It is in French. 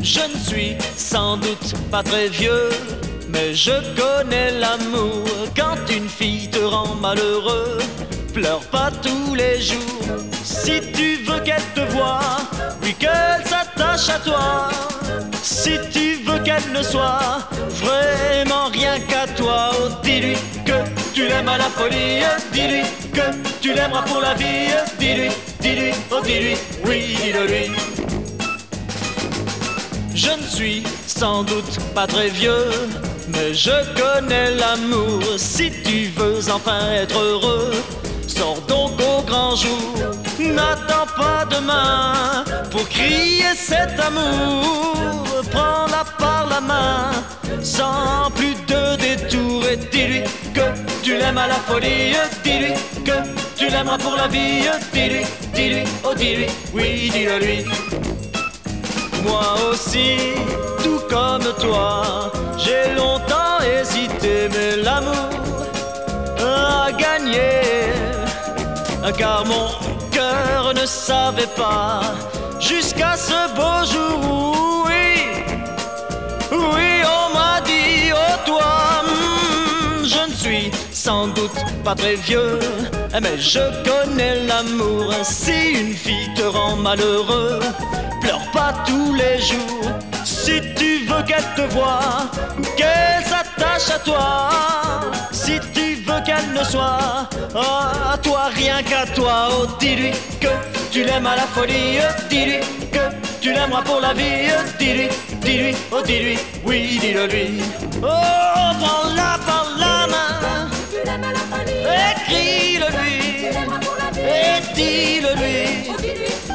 Je ne suis sans doute pas très vieux, mais je connais l'amour. Quand une fille te rend malheureux, pleure pas tous les jours. Si tu veux qu'elle te voie, puis qu'elle s'attache à toi, si tu veux qu'elle ne soit vraiment rien qu'à toi, oh dis-lui que tu l'aimes à la folie, dis-lui que tu l'aimeras pour la vie, dis-lui, dis-lui, oh dis-lui, oui dis-le-lui. Je ne suis sans doute pas très vieux, mais je connais l'amour. Si tu veux enfin être heureux, sors donc au grand jour. N'attends pas demain pour crier cet amour. Prends-la par la main, sans plus de détour, et dis-lui que tu l'aimes à la folie. Dis-lui que tu l'aimeras pour la vie. Dis-lui, dis-lui, oh dis-lui, oui dis-le-lui. Moi aussi, tout comme toi, j'ai longtemps hésité, mais l'amour a gagné, car mon cœur ne savait pas, jusqu'à ce beau jour où, oui, oui, on m'a dit, oh toi, je ne suis sans doute pas très vieux, mais je connais l'amour. Si une fille te rend malheureux, pleure pas tous les jours. Si tu veux qu'elle te voie, qu'elle s'attache à toi, si tu veux qu'elle ne soit à toi, rien qu'à toi, oh dis-lui que tu l'aimes à la folie, dis-lui que tu l'aimeras pour la vie, dis-lui, dis-lui, oh dis-lui, oui dis-le-lui. Oh prends-la par la main, écris-le-lui, et dis-le-lui.